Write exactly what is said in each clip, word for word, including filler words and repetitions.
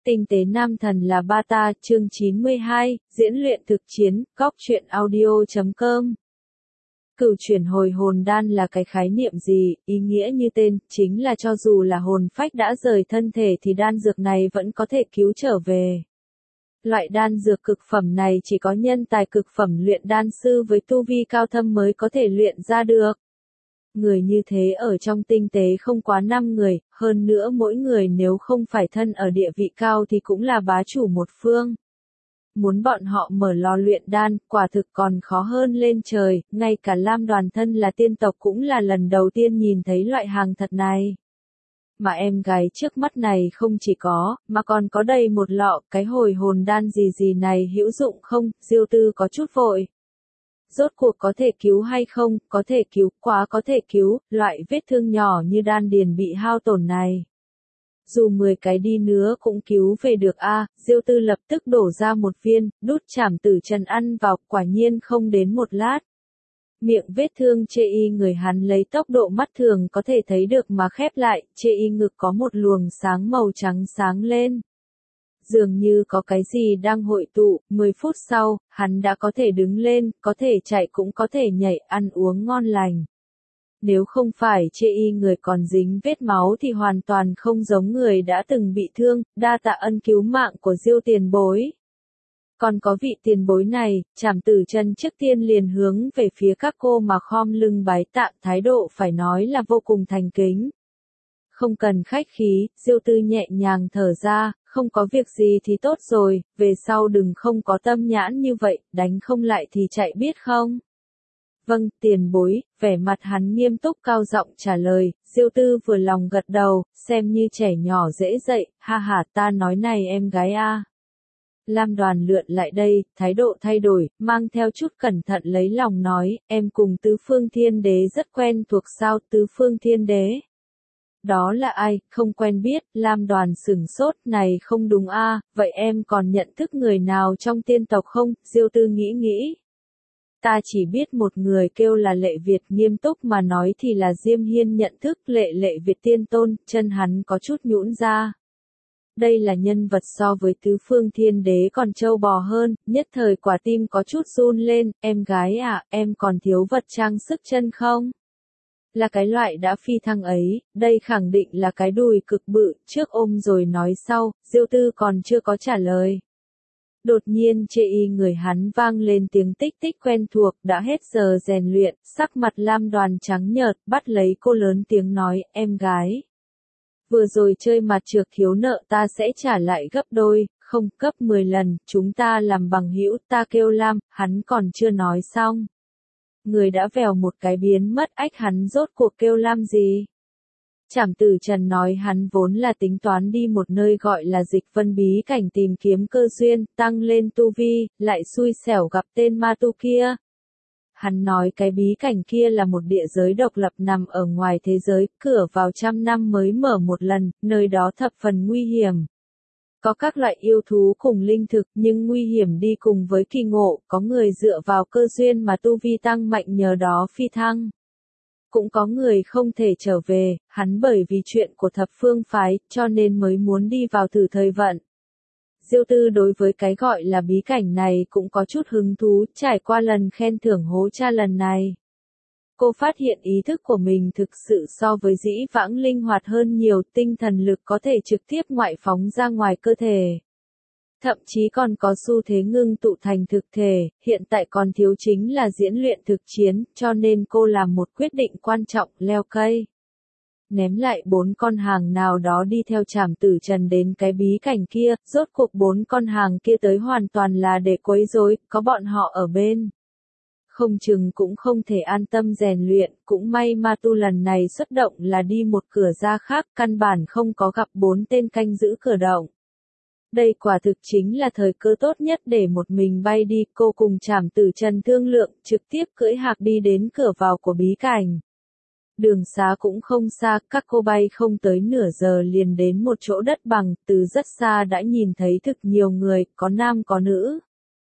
Tinh tế nam thần là ba ta, chương chín mươi hai, diễn luyện thực chiến, góc truyện audio chấm com. Cửu chuyển hồi hồn đan là cái khái niệm gì, ý nghĩa như tên, chính là cho dù là hồn phách đã rời thân thể thì đan dược này vẫn có thể cứu trở về. Loại đan dược cực phẩm này chỉ có nhân tài cực phẩm luyện đan sư với tu vi cao thâm mới có thể luyện ra được. Người như thế ở trong tinh tế không quá năm người, hơn nữa mỗi người nếu không phải thân ở địa vị cao thì cũng là bá chủ một phương. Muốn bọn họ mở lò luyện đan, quả thực còn khó hơn lên trời, ngay cả Lam Đoàn thân là tiên tộc cũng là lần đầu tiên nhìn thấy loại hàng thật này. Mà em gái trước mắt này không chỉ có, mà còn có đầy một lọ, cái hồi hồn đan gì gì này hữu dụng không, Diêu Tư có chút vội. Rốt cuộc có thể cứu hay không, có thể cứu, quá có thể cứu, loại vết thương nhỏ như đan điền bị hao tổn này. Dù mười cái đi nữa cũng cứu về được a. À, Diêu Tư lập tức đổ ra một viên, đút Trảm Tử Trần ăn vào, quả nhiên không đến một lát. Miệng vết thương chê y người hắn lấy tốc độ mắt thường có thể thấy được mà khép lại, chê y ngực có một luồng sáng màu trắng sáng lên. Dường như có cái gì đang hội tụ, mười phút sau, hắn đã có thể đứng lên, có thể chạy cũng có thể nhảy, ăn uống ngon lành. Nếu không phải chê y người còn dính vết máu thì hoàn toàn không giống người đã từng bị thương, đa tạ ân cứu mạng của Diêu tiền bối. Còn có vị tiền bối này, Trảm Tử Trần trước tiên liền hướng về phía các cô mà khom lưng bái tạ, thái độ phải nói là vô cùng thành kính. Không cần khách khí, Diêu Tư nhẹ nhàng thở ra, không có việc gì thì tốt rồi, về sau đừng không có tâm nhãn như vậy, đánh không lại thì chạy biết không? Vâng, tiền bối, vẻ mặt hắn nghiêm túc cao giọng trả lời, Diêu Tư vừa lòng gật đầu, xem như trẻ nhỏ dễ dậy, ha ha ta nói này em gái a. Lam Đoàn lượn lại đây, thái độ thay đổi, mang theo chút cẩn thận lấy lòng nói, em cùng Tứ Phương Thiên Đế rất quen thuộc sao, Tứ Phương Thiên Đế? Đó là ai, không quen biết, Lam Đoàn sửng sốt, này không đúng a, à, vậy em còn nhận thức người nào trong tiên tộc không, Diêu Tư nghĩ nghĩ. Ta chỉ biết một người kêu là Lệ Việt, nghiêm túc mà nói thì là Diêm Hiên nhận thức Lệ Lệ Việt tiên tôn, chân hắn có chút nhũn ra. Đây là nhân vật so với Tứ Phương Thiên Đế còn trâu bò hơn, nhất thời quả tim có chút run lên, em gái à, em còn thiếu vật trang sức chân không? Là cái loại đã phi thăng ấy, đây khẳng định là cái đùi cực bự, trước ôm rồi nói sau, Diêu Tư còn chưa có trả lời. Đột nhiên chê y người hắn vang lên tiếng tích tích quen thuộc, đã hết giờ rèn luyện, sắc mặt Lam Đoàn trắng nhợt, bắt lấy cô lớn tiếng nói, em gái. Vừa rồi chơi mặt trược thiếu nợ ta sẽ trả lại gấp đôi, không, gấp mười lần, chúng ta làm bằng hữu, ta kêu Lam, hắn còn chưa nói xong. Người đã vèo một cái biến mất ách hắn rốt cuộc kêu Lam gì? Trảm Tử Trần nói hắn vốn là tính toán đi một nơi gọi là Dịch Vân bí cảnh tìm kiếm cơ duyên, tăng lên tu vi, lại xui xẻo gặp tên ma tu kia. Hắn nói cái bí cảnh kia là một địa giới độc lập nằm ở ngoài thế giới, cửa vào trăm năm mới mở một lần, nơi đó thập phần nguy hiểm. Có các loại yêu thú cùng linh thực nhưng nguy hiểm đi cùng với kỳ ngộ, có người dựa vào cơ duyên mà tu vi tăng mạnh nhờ đó phi thăng. Cũng có người không thể trở về, hắn bởi vì chuyện của thập phương phái, cho nên mới muốn đi vào thử thời vận. Diêu Tư đối với cái gọi là bí cảnh này cũng có chút hứng thú, trải qua lần khen thưởng hố cha lần này. Cô phát hiện ý thức của mình thực sự so với dĩ vãng linh hoạt hơn nhiều, tinh thần lực có thể trực tiếp ngoại phóng ra ngoài cơ thể. Thậm chí còn có xu thế ngưng tụ thành thực thể, hiện tại còn thiếu chính là diễn luyện thực chiến, cho nên cô làm một quyết định quan trọng, leo cây. Ném lại bốn con hàng nào đó đi theo Trảm Tử Trần đến cái bí cảnh kia, rốt cuộc bốn con hàng kia tới hoàn toàn là để quấy rối, có bọn họ ở bên. Không chừng cũng không thể an tâm rèn luyện, cũng may ma tu lần này xuất động là đi một cửa ra khác, căn bản không có gặp bốn tên canh giữ cửa động. Đây quả thực chính là thời cơ tốt nhất để một mình bay đi, cô cùng Trảm Tử Trần thương lượng, trực tiếp cưỡi hạc đi đến cửa vào của bí cảnh. Đường xá cũng không xa, các cô bay không tới nửa giờ liền đến một chỗ đất bằng, từ rất xa đã nhìn thấy thực nhiều người, có nam có nữ.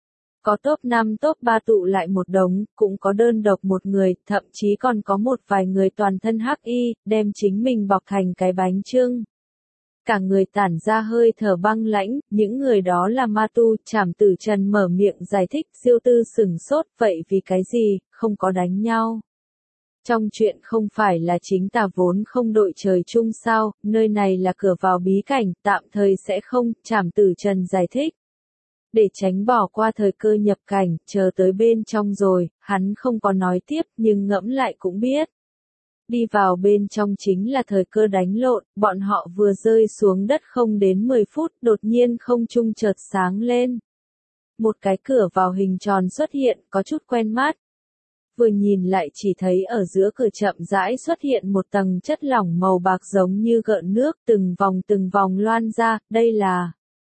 Có top năm top ba tụ lại một đống, cũng có đơn độc một người, thậm chí còn có một vài người toàn thân hắc y, đem chính mình bọc thành cái bánh chưng. cả người tản ra hơi thở băng lãnh, những người đó là ma tu. Trảm Tử Trần mở miệng giải thích. Diêu Tư sửng sốt, vậy vì cái gì, không có đánh nhau. Trong chuyện không phải là chính tà vốn không đội trời chung sao, nơi này là cửa vào bí cảnh, tạm thời sẽ không. Trảm Tử Trần giải thích. Để tránh bỏ qua thời cơ nhập cảnh, chờ tới bên trong rồi, hắn không có nói tiếp, nhưng ngẫm lại cũng biết. Đi vào bên trong chính là thời cơ đánh lộn, bọn họ vừa rơi xuống đất không đến mười phút, đột nhiên không trung chợt sáng lên. Một cái cửa vào hình tròn xuất hiện, có chút quen mắt. Vừa nhìn lại chỉ thấy ở giữa cửa chậm rãi xuất hiện một tầng chất lỏng màu bạc giống như gợn nước, từng vòng từng vòng loan ra, đây là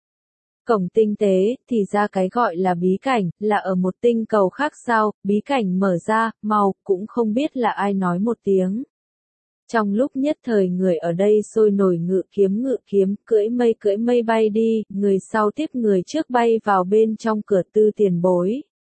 cổng tinh tế. Thì ra cái gọi là bí cảnh, là ở một tinh cầu khác sao. Bí cảnh mở ra, màu, cũng không biết là ai nói một tiếng. Trong lúc nhất thời người ở đây sôi nổi ngự kiếm ngự kiếm, cưỡi mây cưỡi mây bay đi, người sau tiếp người trước bay vào bên trong cửa. Tư tiền bối.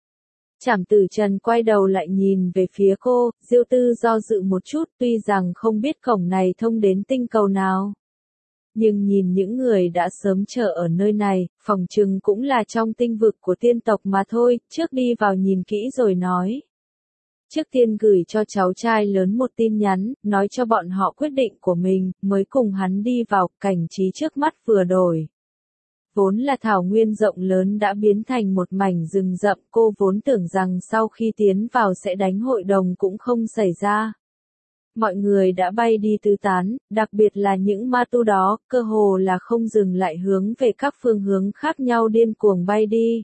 Trảm Tử Trần quay đầu lại nhìn về phía cô. Diêu Tư do dự một chút, tuy rằng không biết cổng này thông đến tinh cầu nào. Nhưng nhìn những người đã sớm chờ ở nơi này, phòng chừng cũng là trong tinh vực của tiên tộc mà thôi, trước đi vào nhìn kỹ rồi nói. Trước tiên gửi cho cháu trai lớn một tin nhắn, nói cho bọn họ quyết định của mình, mới cùng hắn đi vào. Cảnh trí trước mắt vừa đổi. Vốn là thảo nguyên rộng lớn đã biến thành một mảnh rừng rậm, cô vốn tưởng rằng sau khi tiến vào sẽ đánh hội đồng cũng không xảy ra. Mọi người đã bay đi tứ tán, đặc biệt là những ma tu đó, cơ hồ là không dừng lại hướng về các phương hướng khác nhau điên cuồng bay đi.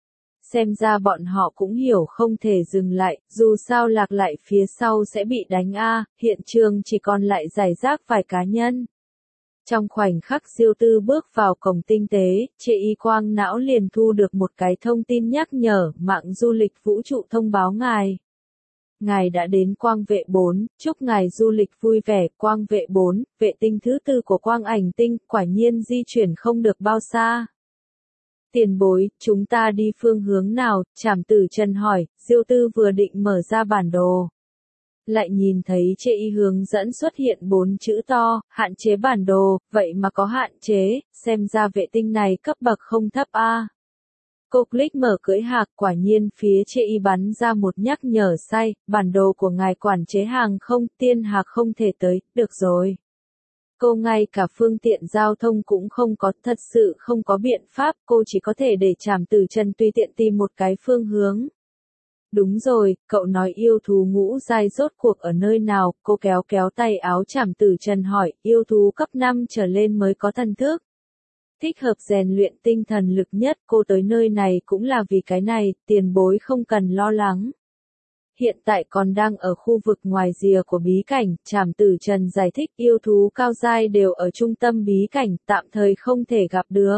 Xem ra bọn họ cũng hiểu không thể dừng lại, dù sao lạc lại phía sau sẽ bị đánh a. Hiện trường chỉ còn lại giải rác vài cá nhân. Trong khoảnh khắc Diêu Tư bước vào cổng tinh tế, Trệ Y quang não liền thu được một cái thông tin nhắc nhở, mạng du lịch vũ trụ thông báo ngài. Ngài đã đến quang vệ bốn, chúc ngài du lịch vui vẻ. Quang vệ bốn, vệ tinh thứ tư của quang ảnh tinh, quả nhiên di chuyển không được bao xa. Tiền bối, chúng ta đi phương hướng nào? Trảm Tử Trần hỏi. Diêu Tư vừa định mở ra bản đồ. Lại nhìn thấy Trệ Y hướng dẫn xuất hiện bốn chữ to, hạn chế bản đồ, vậy mà có hạn chế, xem ra vệ tinh này cấp bậc không thấp a. Cô click mở cưỡi hạc, quả nhiên phía Trệ Y bắn ra một nhắc nhở sai, bản đồ của ngài quản chế hàng không, tiên hạc không thể tới, được rồi. Cô ngay cả phương tiện giao thông cũng không có, thật sự không có biện pháp, cô chỉ có thể để Trảm Tử Trần tùy tiện tìm một cái phương hướng. Đúng rồi, cậu nói yêu thú ngũ giai rốt cuộc ở nơi nào? Cô kéo kéo tay áo Trảm Tử Trần hỏi. Yêu thú cấp năm trở lên mới có thần thức. Thích hợp rèn luyện tinh thần lực nhất. Cô tới nơi này cũng là vì cái này, tiền bối không cần lo lắng. Hiện tại còn đang ở khu vực ngoài rìa của bí cảnh. Trảm Tử Trần giải thích yêu thú cao giai đều ở trung tâm bí cảnh, tạm thời không thể gặp được.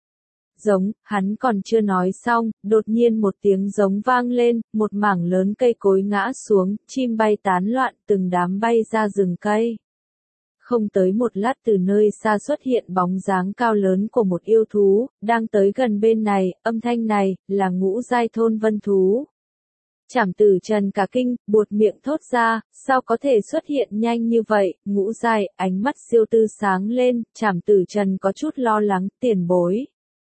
Giống, hắn còn chưa nói xong, đột nhiên một tiếng giống vang lên, một mảng lớn cây cối ngã xuống, chim bay tán loạn, từng đám bay ra rừng cây. Không tới một lát từ nơi xa xuất hiện bóng dáng cao lớn của một yêu thú, đang tới gần bên này, âm thanh này, là ngũ giai thôn vân thú. Trảm Tử Trần cả kinh, buột miệng thốt ra, sao có thể xuất hiện nhanh như vậy, ngũ giai, ánh mắt Diêu Tư sáng lên, Trảm Tử Trần có chút lo lắng, tiền bối.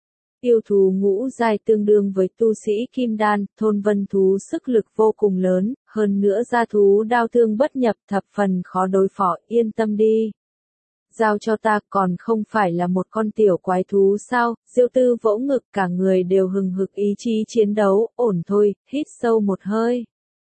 Yêu thú ngũ giai tương đương với tu sĩ kim đan, thôn vân thú sức lực vô cùng lớn, hơn nữa gia thú đao thương bất nhập thập phần khó đối phó, yên tâm đi. Giao cho ta còn không phải là một con tiểu quái thú sao? Diêu Tư vỗ ngực, cả người đều hừng hực ý chí chiến đấu, ổn thôi, hít sâu một hơi.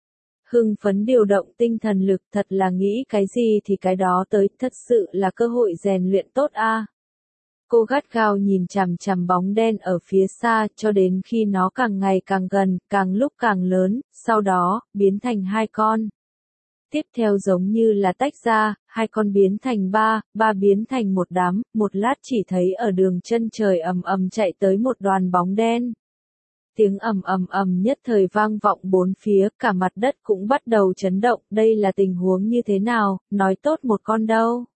Hưng phấn điều động tinh thần lực, thật là nghĩ cái gì thì cái đó tới, thật sự là cơ hội rèn luyện tốt a. Cô gắt gao nhìn chằm chằm bóng đen ở phía xa, cho đến khi nó càng ngày càng gần, càng lúc càng lớn, sau đó, biến thành hai con. Tiếp theo giống như là tách ra, hai con biến thành ba, ba biến thành một đám, một lát chỉ thấy ở đường chân trời ầm ầm chạy tới một đoàn bóng đen. Tiếng ầm ầm ầm nhất thời vang vọng bốn phía, cả mặt đất cũng bắt đầu chấn động, đây là tình huống như thế nào, nói tốt một con đâu.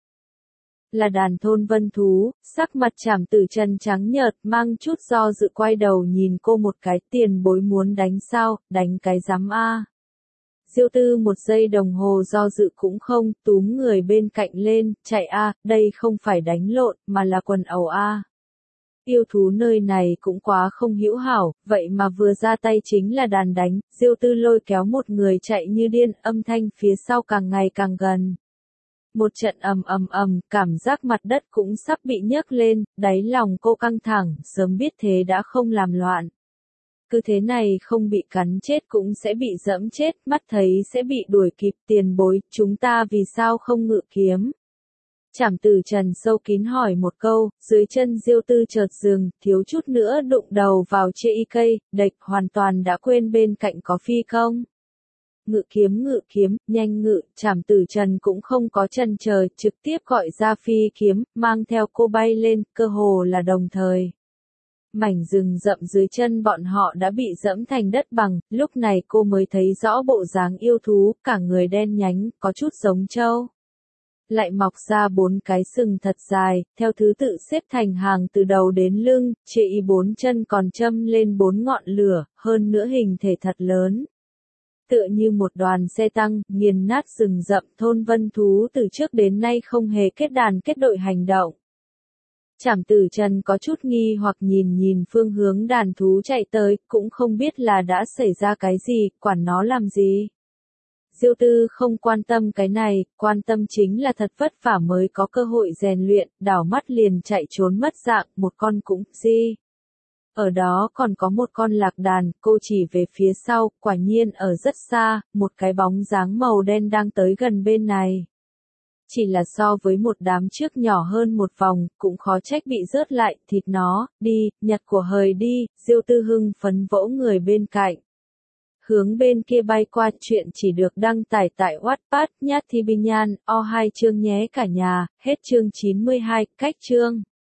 Là đàn thôn vân thú, sắc mặt Trảm Tử Trần trắng nhợt, mang chút do dự quay đầu nhìn cô một cái, tiền bối muốn đánh sao, đánh cái rắm a. Diêu Tư một giây đồng hồ do dự cũng không, túm người bên cạnh lên, chạy a, đây không phải đánh lộn, mà là quần ẩu a. Yêu thú nơi này cũng quá không hữu hảo, vậy mà vừa ra tay chính là đàn đánh, Diêu Tư lôi kéo một người chạy như điên, âm thanh phía sau càng ngày càng gần. Một trận ầm ầm ầm, cảm giác mặt đất cũng sắp bị nhấc lên, đáy lòng cô căng thẳng, sớm biết thế đã không làm loạn. Cứ thế này không bị cắn chết cũng sẽ bị dẫm chết, mắt thấy sẽ bị đuổi kịp, tiền bối, chúng ta vì sao không ngự kiếm? Trảm Tử Trần sâu kín hỏi một câu, dưới chân Diêu Tư chợt dừng, thiếu chút nữa đụng đầu vào chê y cây, đệch hoàn toàn đã quên bên cạnh có phi công. Ngự kiếm ngự kiếm, nhanh ngự, Trảm Tử Trần cũng không có chần chờ, trực tiếp gọi ra phi kiếm, mang theo cô bay lên, cơ hồ là đồng thời. Mảnh rừng rậm dưới chân bọn họ đã bị dẫm thành đất bằng, lúc này cô mới thấy rõ bộ dáng yêu thú, cả người đen nhánh, có chút giống trâu. Lại mọc ra bốn cái sừng thật dài, theo thứ tự xếp thành hàng từ đầu đến lưng, chê y bốn chân còn châm lên bốn ngọn lửa, hơn nữa hình thể thật lớn. Tựa như một đoàn xe tăng, nghiền nát rừng rậm, thôn vân thú từ trước đến nay không hề kết đàn kết đội hành động. Trảm Tử Trần có chút nghi hoặc nhìn nhìn phương hướng đàn thú chạy tới, cũng không biết là đã xảy ra cái gì, quản nó làm gì. Diêu Tư không quan tâm cái này, quan tâm chính là thật vất vả mới có cơ hội rèn luyện, đảo mắt liền chạy trốn mất dạng, một con cũng gì. Ở đó còn có một con lạc đàn, cô chỉ về phía sau, quả nhiên ở rất xa, một cái bóng dáng màu đen đang tới gần bên này. Chỉ là so với một đám trước nhỏ hơn một vòng, cũng khó trách bị rớt lại, thịt nó, đi, nhặt của hời đi, Diêu Tư hưng phấn vỗ người bên cạnh. Hướng bên kia bay qua, chuyện chỉ được đăng tải tại Wattpad, nhát thi binh nhan, o hai chương nhé cả nhà, hết chương chín mươi hai, cách chương.